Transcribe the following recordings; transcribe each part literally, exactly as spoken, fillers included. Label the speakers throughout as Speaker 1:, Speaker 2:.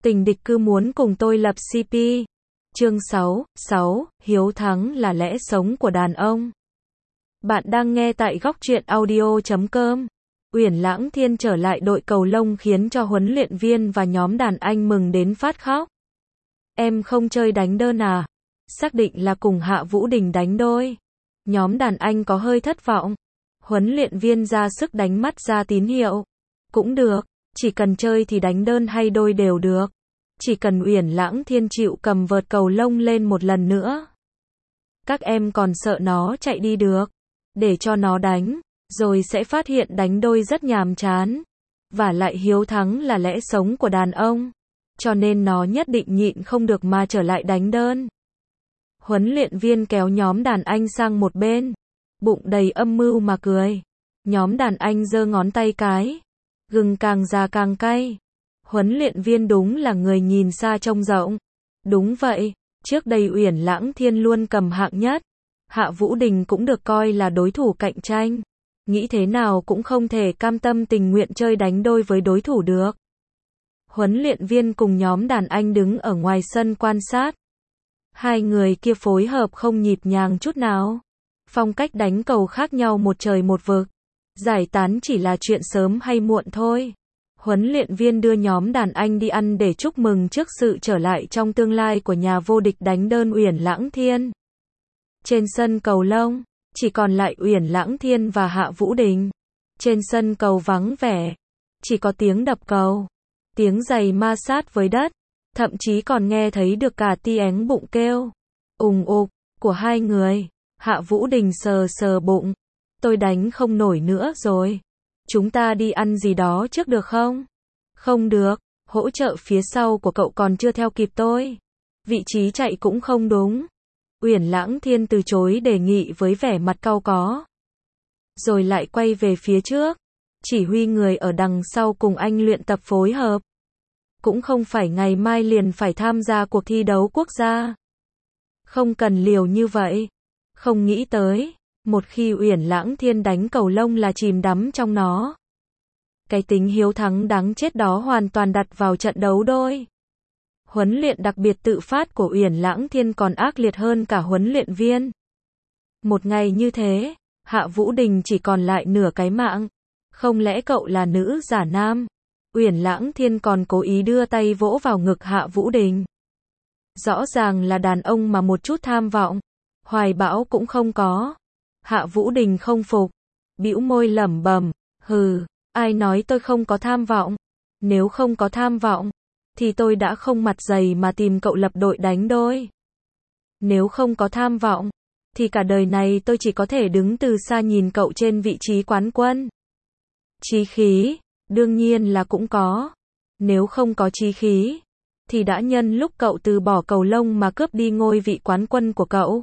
Speaker 1: Tình địch cứ muốn cùng tôi lập xê pê. Chương sáu, sáu, hiếu thắng là lẽ sống của đàn ông. Bạn đang nghe tại góc truyện audio chấm com. Uyển Lãng Thiên trở lại đội cầu lông khiến cho huấn luyện viên và nhóm đàn anh mừng đến phát khóc. Em không chơi đánh đơn à? Xác định là cùng Hạ Vũ Đình đánh đôi. Nhóm đàn anh có hơi thất vọng. Huấn luyện viên ra sức đánh mắt ra tín hiệu. Cũng được, chỉ cần chơi thì đánh đơn hay đôi đều được. Chỉ cần Uyển Lãng Thiên chịu cầm vợt cầu lông lên một lần nữa. Các em còn sợ nó chạy đi được. Để cho nó đánh, rồi sẽ phát hiện đánh đôi rất nhàm chán. Và lại hiếu thắng là lẽ sống của đàn ông. Cho nên nó nhất định nhịn không được mà trở lại đánh đơn. Huấn luyện viên kéo nhóm đàn anh sang một bên. Bụng đầy âm mưu mà cười. Nhóm đàn anh giơ ngón tay cái. Gừng càng già càng cay. Huấn luyện viên đúng là người nhìn xa trông rộng. Đúng vậy, trước đây Uyển Lãng Thiên luôn cầm hạng nhất. Hạ Vũ Đình cũng được coi là đối thủ cạnh tranh. Nghĩ thế nào cũng không thể cam tâm tình nguyện chơi đánh đôi với đối thủ được. Huấn luyện viên cùng nhóm đàn anh đứng ở ngoài sân quan sát. Hai người kia phối hợp không nhịp nhàng chút nào. Phong cách đánh cầu khác nhau một trời một vực. Giải tán chỉ là chuyện sớm hay muộn thôi. Huấn luyện viên đưa nhóm đàn anh đi ăn để chúc mừng trước sự trở lại trong tương lai của nhà vô địch đánh đơn Uyển Lãng Thiên. Trên sân cầu lông, chỉ còn lại Uyển Lãng Thiên và Hạ Vũ Đình. Trên sân cầu vắng vẻ, chỉ có tiếng đập cầu, tiếng giày ma sát với đất, thậm chí còn nghe thấy được cả tiếng bụng kêu ùng ục của hai người. Hạ Vũ Đình sờ sờ bụng, tôi đánh không nổi nữa rồi. Chúng ta đi ăn gì đó trước được không? Không được, hỗ trợ phía sau của cậu còn chưa theo kịp tôi. Vị trí chạy cũng không đúng. Uyển Lãng Thiên từ chối đề nghị với vẻ mặt cau có. Rồi lại quay về phía trước. Chỉ huy người ở đằng sau cùng anh luyện tập phối hợp. Cũng không phải ngày mai liền phải tham gia cuộc thi đấu quốc gia. Không cần liều như vậy. Không nghĩ tới. Một khi Uyển Lãng Thiên đánh cầu lông là chìm đắm trong nó. Cái tính hiếu thắng đáng chết đó hoàn toàn đặt vào trận đấu đôi. Huấn luyện đặc biệt tự phát của Uyển Lãng Thiên còn ác liệt hơn cả huấn luyện viên. Một ngày như thế, Hạ Vũ Đình chỉ còn lại nửa cái mạng. Không lẽ cậu là nữ giả nam? Uyển Lãng Thiên còn cố ý đưa tay vỗ vào ngực Hạ Vũ Đình. Rõ ràng là đàn ông mà một chút tham vọng, hoài bão cũng không có. Hạ Vũ Đình không phục, bĩu môi lẩm bẩm, hừ, ai nói tôi không có tham vọng? Nếu không có tham vọng, thì tôi đã không mặt dày mà tìm cậu lập đội đánh đôi. Nếu không có tham vọng, thì cả đời này tôi chỉ có thể đứng từ xa nhìn cậu trên vị trí quán quân. Chí khí, đương nhiên là cũng có. Nếu không có chí khí, thì đã nhân lúc cậu từ bỏ cầu lông mà cướp đi ngôi vị quán quân của cậu.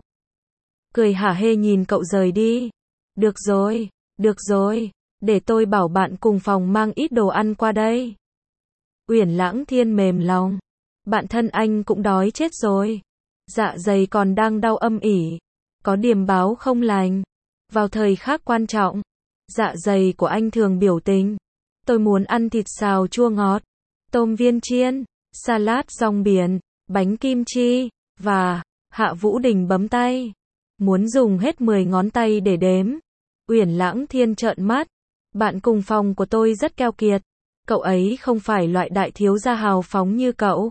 Speaker 1: Cười hả hê nhìn cậu rời đi. Được rồi, được rồi, để tôi bảo bạn cùng phòng mang ít đồ ăn qua đây. Uyển Lãng Thiên mềm lòng. Bạn thân anh cũng đói chết rồi. Dạ dày còn đang đau âm ỉ. Có điểm báo không lành. Vào thời khắc quan trọng, dạ dày của anh thường biểu tình. Tôi muốn ăn thịt xào chua ngọt, tôm viên chiên, salad rong biển, bánh kim chi, và... Hạ Vũ Đình bấm tay. Muốn dùng hết mười ngón tay để đếm. Uyển Lãng Thiên trợn mắt. Bạn cùng phòng của tôi rất keo kiệt. Cậu ấy không phải loại đại thiếu gia hào phóng như cậu.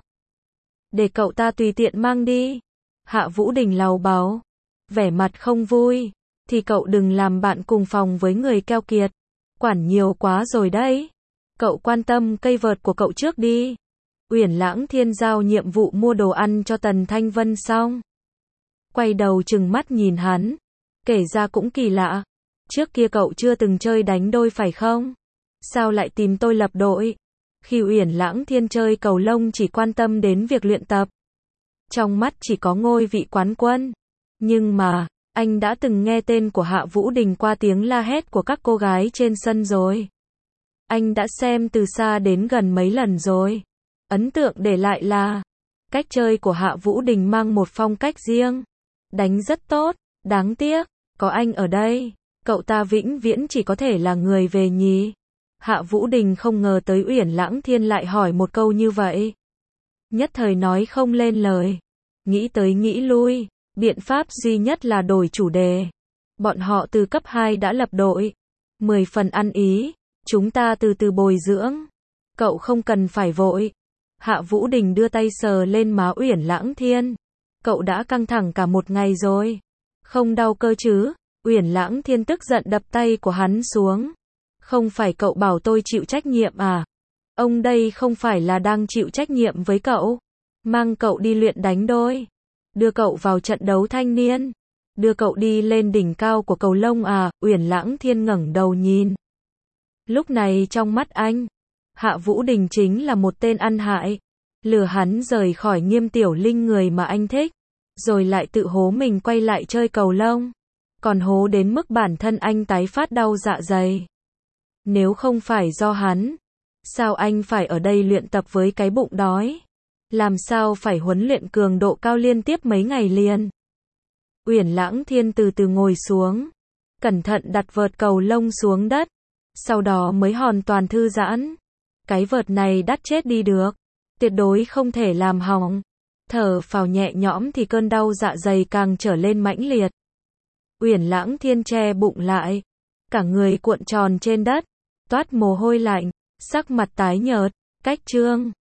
Speaker 1: Để cậu ta tùy tiện mang đi. Hạ Vũ Đình lầu bầu. Vẻ mặt không vui. Thì cậu đừng làm bạn cùng phòng với người keo kiệt. Quản nhiều quá rồi đấy. Cậu quan tâm cây vợt của cậu trước đi. Uyển Lãng Thiên giao nhiệm vụ mua đồ ăn cho Tần Thanh Vân xong. Quay đầu trừng mắt nhìn hắn. Kể ra cũng kỳ lạ. Trước kia cậu chưa từng chơi đánh đôi phải không? Sao lại tìm tôi lập đội? Khi Uyển Lãng Thiên chơi cầu lông chỉ quan tâm đến việc luyện tập. Trong mắt chỉ có ngôi vị quán quân. Nhưng mà, anh đã từng nghe tên của Hạ Vũ Đình qua tiếng la hét của các cô gái trên sân rồi. Anh đã xem từ xa đến gần mấy lần rồi. Ấn tượng để lại là, cách chơi của Hạ Vũ Đình mang một phong cách riêng. Đánh rất tốt, đáng tiếc, có anh ở đây, cậu ta vĩnh viễn chỉ có thể là người về nhì. Hạ Vũ Đình không ngờ tới Uyển Lãng Thiên lại hỏi một câu như vậy. Nhất thời nói không lên lời. Nghĩ tới nghĩ lui, biện pháp duy nhất là đổi chủ đề. Bọn họ từ cấp hai đã lập đội. Mười phần ăn ý, chúng ta từ từ bồi dưỡng. Cậu không cần phải vội. Hạ Vũ Đình đưa tay sờ lên má Uyển Lãng Thiên. Cậu đã căng thẳng cả một ngày rồi. Không đau cơ chứ? Uyển Lãng Thiên tức giận đập tay của hắn xuống. Không phải cậu bảo tôi chịu trách nhiệm à? Ông đây không phải là đang chịu trách nhiệm với cậu. Mang cậu đi luyện đánh đôi. Đưa cậu vào trận đấu thanh niên. Đưa cậu đi lên đỉnh cao của cầu lông à? Uyển Lãng Thiên ngẩng đầu nhìn. Lúc này trong mắt anh, Hạ Vũ Đình chính là một tên ăn hại. Lừa hắn rời khỏi Nghiêm Tiểu Linh, người mà anh thích. Rồi lại tự hố mình quay lại chơi cầu lông. Còn hố đến mức bản thân anh tái phát đau dạ dày. Nếu không phải do hắn, sao anh phải ở đây luyện tập với cái bụng đói? Làm sao phải huấn luyện cường độ cao liên tiếp mấy ngày liền? Uyển Lãng Thiên từ từ ngồi xuống, cẩn thận đặt vợt cầu lông xuống đất, sau đó mới hoàn toàn thư giãn. Cái vợt này đắt chết đi được, tuyệt đối không thể làm hỏng. Thở phào nhẹ nhõm thì cơn đau dạ dày càng trở lên mãnh liệt. Uyển Lãng Thiên che bụng lại, cả người cuộn tròn trên đất, toát mồ hôi lạnh, sắc mặt tái nhợt. Cách chương